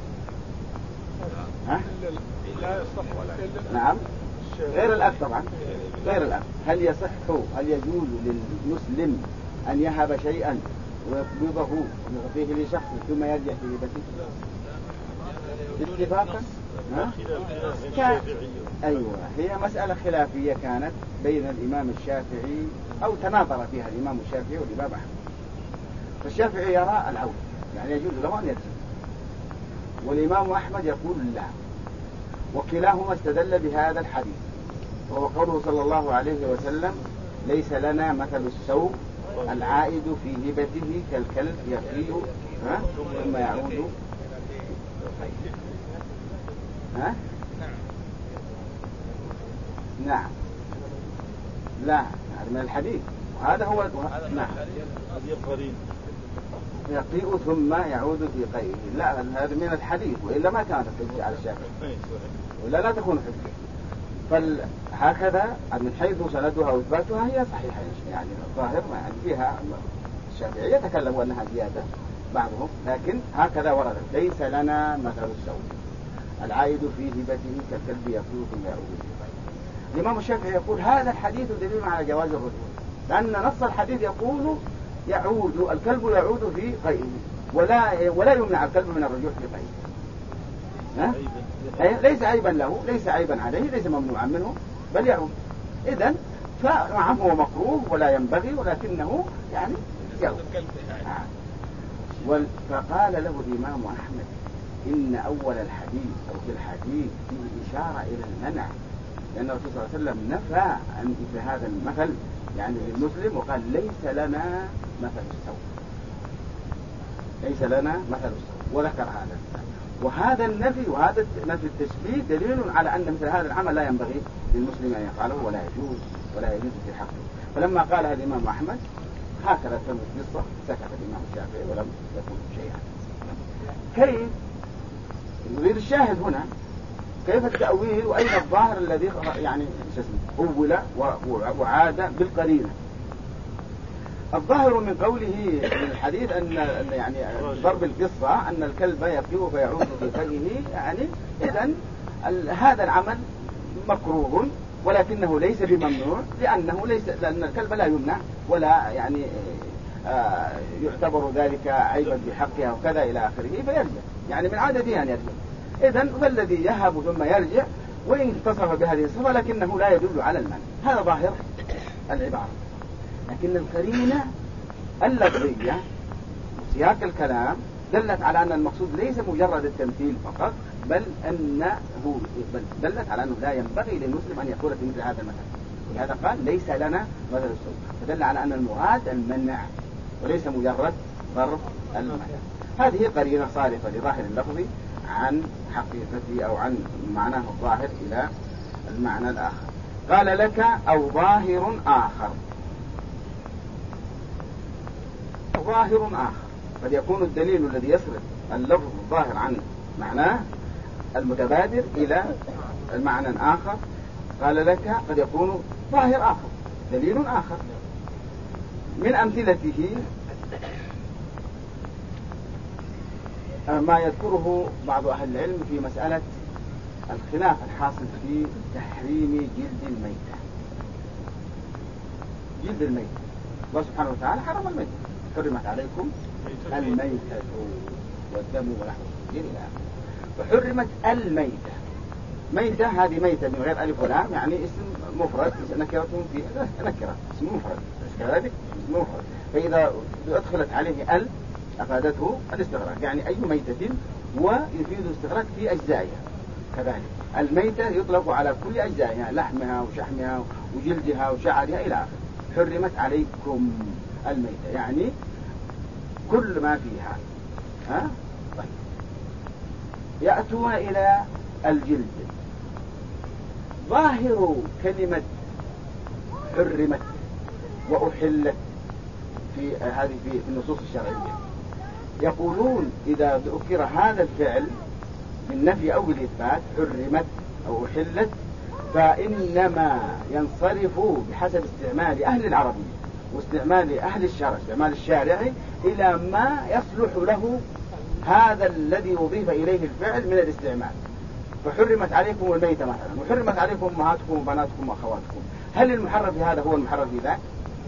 Speaker 4: لا يصح ولا
Speaker 1: نعم، غير الأب طبعا، غير الأب. هل يصح، هل يجوز للمسلم أن يهب شيئا ويقبضه ويعطيه لشخص ثم يرجع في هبته اتفاقا؟ أيوة، هي مسألة خلافية كانت بين الإمام الشافعي أو تناظر فيها الإمام الشافعي والإمام أحمد. فالشافعي يرى العودة يعني يجوز له أن يرجع، والإمام أحمد يقول لا، وكلاهما استدل بهذا الحديث وهو قوله صلى الله عليه وسلم: ليس لنا مثل السوء العائد في هبته كالكلب يقيء ثم يعود. نعم، لا، هذا من الحديث، وهذا هو نعم، يقيء ثم يعود في قيئه. لا، هذا من الحديث، وإلا ما كانت حجة على الشافعي، ولا لا تكون حجة. فهكذا من حيث سندها وإثباتها هي صحيحة، يعني الظاهر يعني فيها الشافعية يتكلموا أنها زيادة بعضهم، لكن هكذا وردت: ليس لنا مثل السوء العائد في هبته كالكلب يقيء ثم يعود في قيئه. الإمام الشافعي يقول هذا الحديث دليل على جواز الرجوع، لأن نص الحديث يقول يعود الكلب يعود في قيئه، ولا يمنع الكلب من الرجوع في قيئه. ليس عيبا له، ليس عيبا عليه، ليس ممنوعا منه، بل يعود. إذن فنعم هو مكروه ولا ينبغي، ولكنه يعني يعود. فقال له الإمام أحمد: إن أول الحديث أو في الحديث فيه إشارة إلى المنع، لأن الرسول صلى الله عليه وسلم نفى عن مثل هذا المثل يعني للمسلم، وقال: ليس لنا مثل السوء، ليس لنا مثل السوء، وذكر هذا المثال. وهذا النفي وهذا نفي التشبيه دليل على أن مثل هذا العمل لا ينبغي للمسلم أن يفعله، ولا يجوز في حقه. فلما قالها الإمام أحمد هكذا تمت قصة، سكت الإمام الشافعي ولم يكن شيئا. كيف يريد الشاهد هنا كيف التأويل وأين الظاهر الذي يعني أول وعاد بالقرينة؟ الظاهر من قوله في الحديث أن يعني ضرب القصة أن الكلب يقيء فيعود في قيئه، يعني إذن هذا العمل مكروه ولكنه ليس بممنوع، لأن الكلب لا يمنع ولا يعني يعتبر ذلك عيبا بحقها وكذا إلى آخره، فيرجع يعني من عادته أن يرجع. إذن فالذي يهب ثم يرجع وإن اتصف بهذه الصفة لكنه لا يدل على المنع، هذا ظاهر العبارة. لكن القرينة اللفظية سياق الكلام دلت على أن المقصود ليس مجرد التمثيل فقط، بل دلت على أنه لا ينبغي للمسلم أن يقول في مثل هذا المثل، ولهذا قال: ليس لنا مثل السوء، فدل على أن المراد المنع وليس مجرد ضرب المنع. هذه قرينة صارفة لظاهر اللفظ عن حقيقته أو عن معناه الظاهر إلى المعنى الآخر. قال لك: أو ظاهر آخر. ظاهر آخر قد يكون الدليل الذي يصرف اللفظ الظاهر عن معناه المتبادر إلى المعنى الآخر. قال لك: قد يكون ظاهر آخر، دليل آخر. من أمثلته ما يذكره بعض أهل العلم في مسألة الخلاف الحاصل في تحريم جلد الميتة. جلد الميتة الله سبحانه وتعالى حرم الميتة، حرمت عليكم الميتة والدم ولحم الخنزير إلى آخره. فحرمت الميتة. ميتة هذه ميتة من غير ألف ولام، يعني اسم مفرد، نكرة في نكرة، اسم مفرد كذلك اسم مفرد، فإذا أدخلت عليه ال أفادته الاستغراق، يعني أي ميتة، ويفيد الاستغراق في أجزائها. كذلك الميتة يطلق على كل أجزائها، لحمها وشحمها وجلدها وشعرها إلى آخره. حرمت عليكم الميتة يعني كل ما فيها. طيب. يأتون إلى الجلد. ظاهر كلمة حرمت وأحلت في هذه في النصوص الشرعية، يقولون إذا ذكر هذا الفعل بالنفي أو بالإثبات، حرمت أو أحلت، فإنما ينصرف بحسب استعمال أهل العربية واستعمال أهل الشرع، استعمال الشارع، إلى ما يصلح له هذا الذي أضيف إليه الفعل من الاستعمال. فحرمت عليكم الميتة مثلا، وحرمت عليكم أمهاتكم وبناتكم وأخواتكم. هل المحرم في هذا هو المحرم في ذاك؟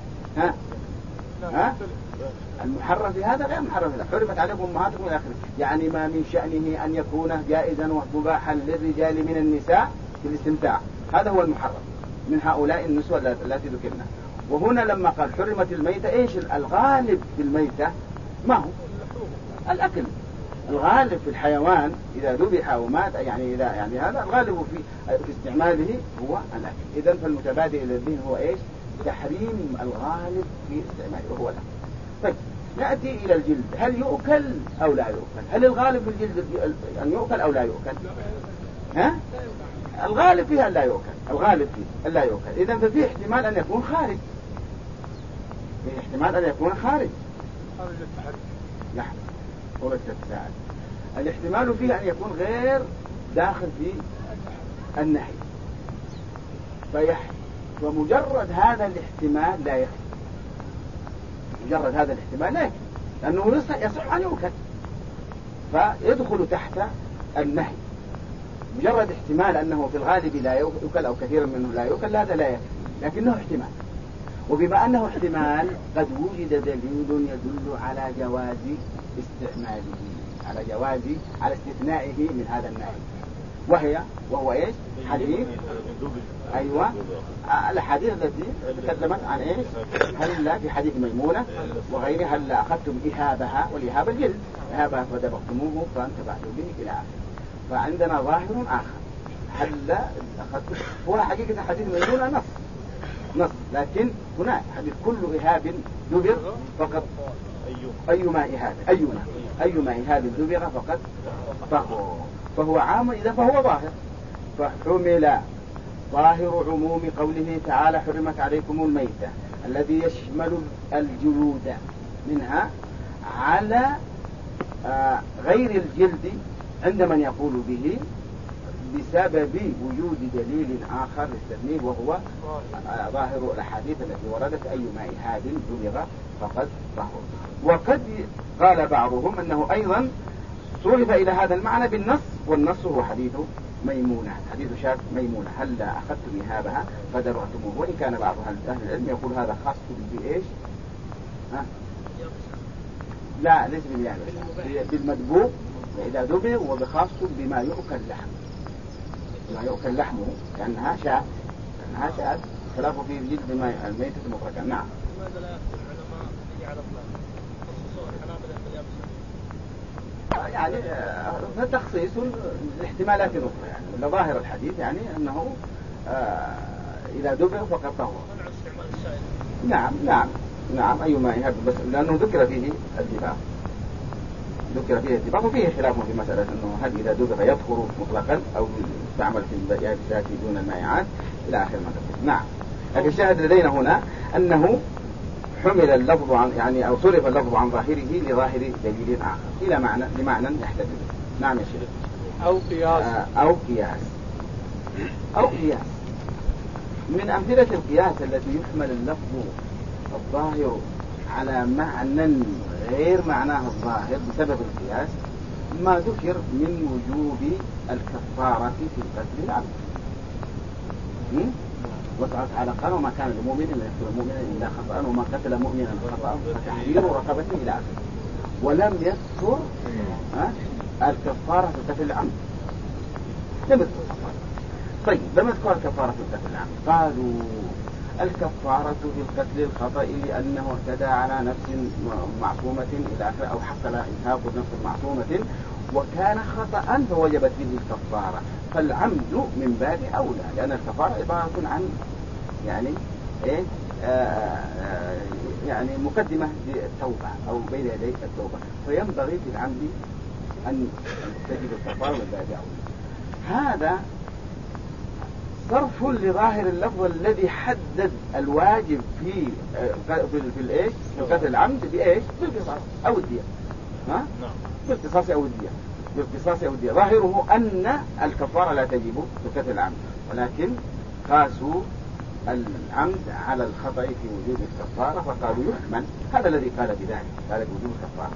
Speaker 1: المحرم في هذا غير المحرم في ذاك. حرمت عليكم أمهاتكم إلى آخره، يعني ما من شأنه أن يكون جائزا ومباحا للرجال من النساء في الاستمتاع، هذا هو المحرم من هؤلاء النسوة التي ذكرنا. وهنا لما قال حرمت الميتة، إيش الغالب في الميتة؟ ما هو الأكل. الغالب في الحيوان إذا ذبح ومات، يعني إذا يعني هذا الغالب في استعماله هو الأكل. إذن فالمتبادل إلى الذهن هو إيش؟ تحريم الغالب في استعماله وهو الأكل. طيب نأتي إلى الجلد، هل يؤكل أو لا يؤكل؟ هل الغالب في الجلد أن يؤكل أو لا يؤكل؟ الغالب فيها لا يؤكل، الغالب فيه لا يؤكل. إذن ففي احتمال أن يكون خارج، في احتمال أن يكون خارج
Speaker 4: التحريم.
Speaker 1: نعم، قولة التساعد. الاحتمال فيه أن يكون غير داخل في النهي ومجرد هذا الاحتمال لا يكفي. مجرد هذا الاحتمال لا يكفي، لأنه يصح أن يؤكل فيدخل تحت النهي. مجرد احتمال أنه في الغالب لا يؤكل أو كثيرا منه لا يؤكل، هذا لا يكفي، لكنه احتمال. وبما أنه احتمال قد وجد دليل يدل على جواز استعماله، على استثنائه من هذا النهي، وهو ايش؟ حديث ايوه الحديث التي تكلمت عن ايش؟ هل في حديث ميمونة وغيرها، هل اخذتم اهابها، والإهاب الجلد، اهابها فدبغتموه فانتفعتم به الى اخره. فعندنا ظاهر اخر، هل اخذتم، هو حقيقة حديث ميمونة نص، لكن هناك حديث كل إهاب دبر فقد أيما إهاب دبر فقد طهر، فهو عام إذا فهو ظاهر. فحمل ظاهر عموم قوله تعالى حرمت عليكم الميتة الذي يشمل الجلود منها على غير الجلد عند من يقول به بسبب وجود دليل آخر للتثنيه، وهو ظاهر الأحاديث التي وردت أيما إهاب دبر فقد طهر. وقد قال بعضهم أنه أيضا صرف إلى هذا المعنى بالنص، والنص هو حديث ميمونة، حديث شاف ميمونة هل أخذتم إهابها فدرعتموه. وإن كان بعض أهل العلم يقول هذا خاص بإيش؟ لا ليس باليابس، بالمدبوغ إذا دبر، وبخاص بما يؤكل لحمه لأنها شاة خلافه في جلد الميتة المفركة. نعم.
Speaker 2: لماذا لا يأخذ العلماء به على الإطلاق، خصوصا الحنابلة باليابس؟
Speaker 1: يعني تخصيص لاحتمالات أخرى، يعني لظاهر الحديث يعني أنه إذا دبر فقد طهر.
Speaker 2: منع استعمال السائل.
Speaker 1: نعم أيما إهاب، بس لأنه ذكر فيه الدباغ، وفيه خلاف في مسألة أنه هل إذا دبغ يطهر مطلقا أو يستعمل في اليابسات دون المائعات إلى آخر ما ذكر. نعم. لكن الشاهد لدينا هنا أنه حمل اللفظ عن يعني أو صرف اللفظ عن ظاهره لظاهر دليل آخر لمعنى يحتمل. نعم يا شيخ. أو قياس من أمثلة القياس التي يحمل اللفظ الظاهر على معنى غير معناه الظاهر بسبب القياس، ما ذكر من وجوب الكفارة في قتل العبد. الله تعالى قال وما كان لمؤمن أن يقتل مؤمنا إلا خطأ وما قتل مؤمنا خطأ فتحرير رقبة إلى آخره. ولم يذكر الكفارة في قتل العمد. لم يذكر الكفارة. طيب لم يذكر الكفارة في قتل العمد. قالوا الكفارة في القتل الخطأ لأنه اعتدى على نفس معصومة إلى آخره أو حصل إنهاك نفس معصومة وكان خطأ فوجبت به الكفارة. فالعمد من باب أولى لأن الكفارة عبارة عن يعني إيه يعني مقدمة للتوبة أو بين يدي التوبة، فينبغي في العمد أن تجب الكفارة من باب أولى. هذا صرف لظاهر اللفظ الذي حدد الواجب في الإيش في قتل العمد بإيش بالقصاص أو الدية. بالقصاص أو الدية. بالقصاص أو الدية. ظاهره أن الكفارة لا تجب في قتل العمد، ولكن قاسوا العمد على الخطأ في وجود الكفارة فقالوا يحمل. هذا الذي قال بذلك، قال بوجود الكفارة.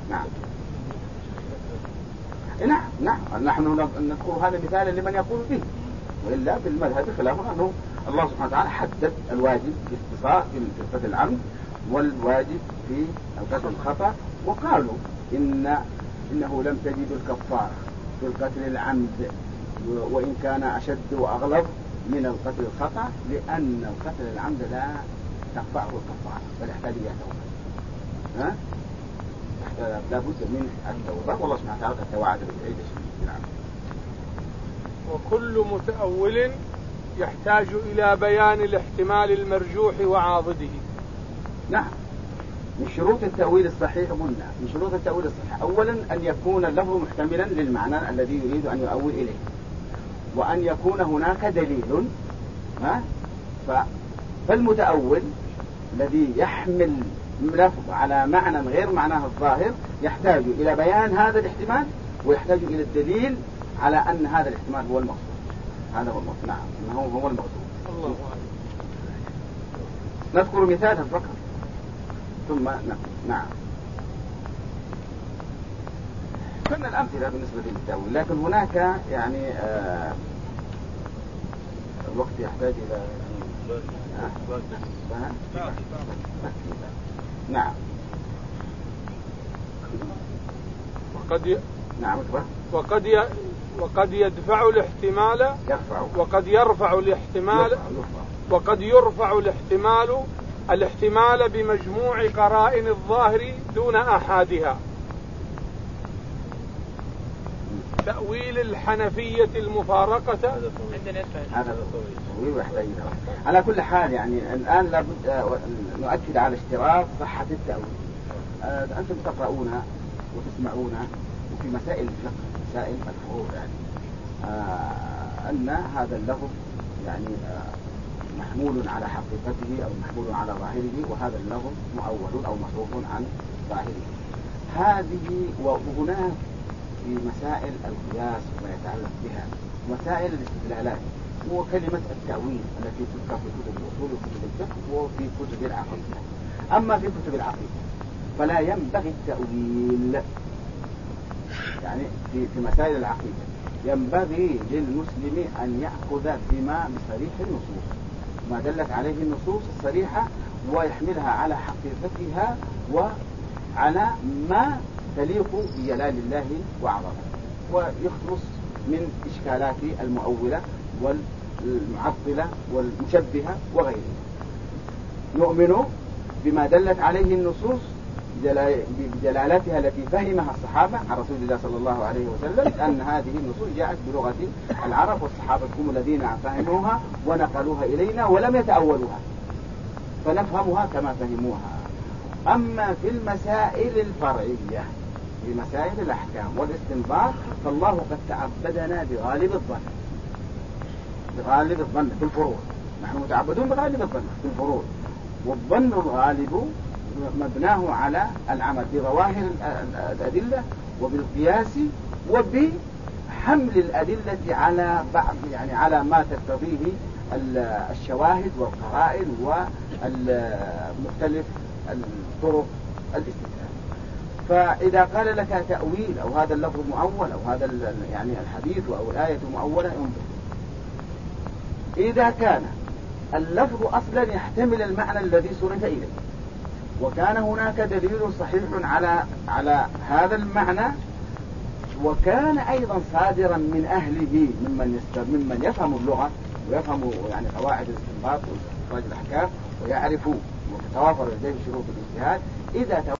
Speaker 1: نعم نحن نذكر هذا مثالا لمن يقول به، وإلا في المذهب خلافنا أنه الله سبحانه وتعالى حدد الواجب في قتل العمد والواجب في القتل الخطأ، وقالوا إنه لم تجد الكفارة في القتل العمد وإن كان أشد وأغلظ من القتل الخطأ، لأن القتل العمد لا تقطعه الكفارة بل يحتاج إلى توبة. لا بد من التوبة، والله سبحانه وتعالى قد توعد بالعيد بالعمد.
Speaker 4: وكل متأول يحتاج إلى بيان الاحتمال المرجوح وعاضده.
Speaker 1: نعم، من شروط التأويل الصحيح قلنا من شروط التأويل الصحيح أولا أن يكون اللفظ محتملا للمعنى الذي يريد أن يؤول إليه، وأن يكون هناك دليل. فالمتأول الذي يحمل لفظ على معنى غير معناه الظاهر يحتاج إلى بيان هذا الاحتمال ويحتاج إلى الدليل على أن هذا الاحتمال هو المقصود. هذا هو المقصود. نعم هو المقصود.
Speaker 4: الله
Speaker 1: نذكر مثالا فقط ثم نعم كنا الأمثلة بالنسبة للتأويل، لكن هناك يعني الوقت يحتاج إلى نعم.
Speaker 4: وقد يدفع الاحتمال وقد يرفع الاحتمال وقد يرفع الاحتمال بمجموع قرائن الظاهر دون أحادها. تأويل الحنفية المفارقة
Speaker 1: هذا طويل ويحتاج. على كل حال يعني الآن لابد نؤكد على اشتراط صحة التأويل. أنتم تقرؤون وتسمعون وفي مسائل الفقه مسائل الفروع يعني أن هذا اللفظ يعني محمول على حقيقته أو محمول على ظاهره، وهذا اللفظ مؤول أو مصروف عن ظاهره. هذه وهناك في مسائل القياس وما يتعلق بها مسائل الاستدلالات وكلمة التأويل التي تذكر في كتب الأصول وكتب الفقه وفي كتب العقيدة. أما في كتب العقيدة فلا ينبغي التأويل، يعني في مسائل العقيدة ينبغي للمسلم أن يأخذ بما بصريح النصوص، ما دلت عليه النصوص الصريحة، ويحملها على حقيقتها وعلى ما تليق بجلال الله وعظمته، ويخلص من إشكالات المؤولة والمعطلة والمشبهة وغيرها. يؤمن بما دلت عليه النصوص بجلالتها التي فهمها الصحابة عن رسول الله صلى الله عليه وسلم، أن هذه النصوص جاءت بلغة العرب والصحابة هم الذين فهموها ونقلوها إلينا ولم يتأولوها، فنفهمها كما فهموها. أما في المسائل الفرعية في مسائل الأحكام والاستنباط فالله قد تعبدنا بغالب الظن في الفروع. نحن متعبدون بغالب الظن في الفروع، والظن الغالب مبناه على العمل بظواهر الأدلة وبالقياس وبحمل الأدلة على بعض يعني على ما تقتضيه الشواهد والقرائن ومختلف الطرق الاستدلال. فإذا قال لك تأويل أو هذا اللفظ مؤول أو هذا يعني الحديث أو الآية مؤولة، انظر إذا كان اللفظ أصلا يحتمل المعنى الذي صرف إليه، وكان هناك دليل صحيح على هذا المعنى، وكان أيضا صادرا من أهله ممن يفهم اللغة ويفهم يعني قواعد الاستنباط واستخراج الأحكام ويعرف وتتوافر لديه شروط الاجتهاد. إذا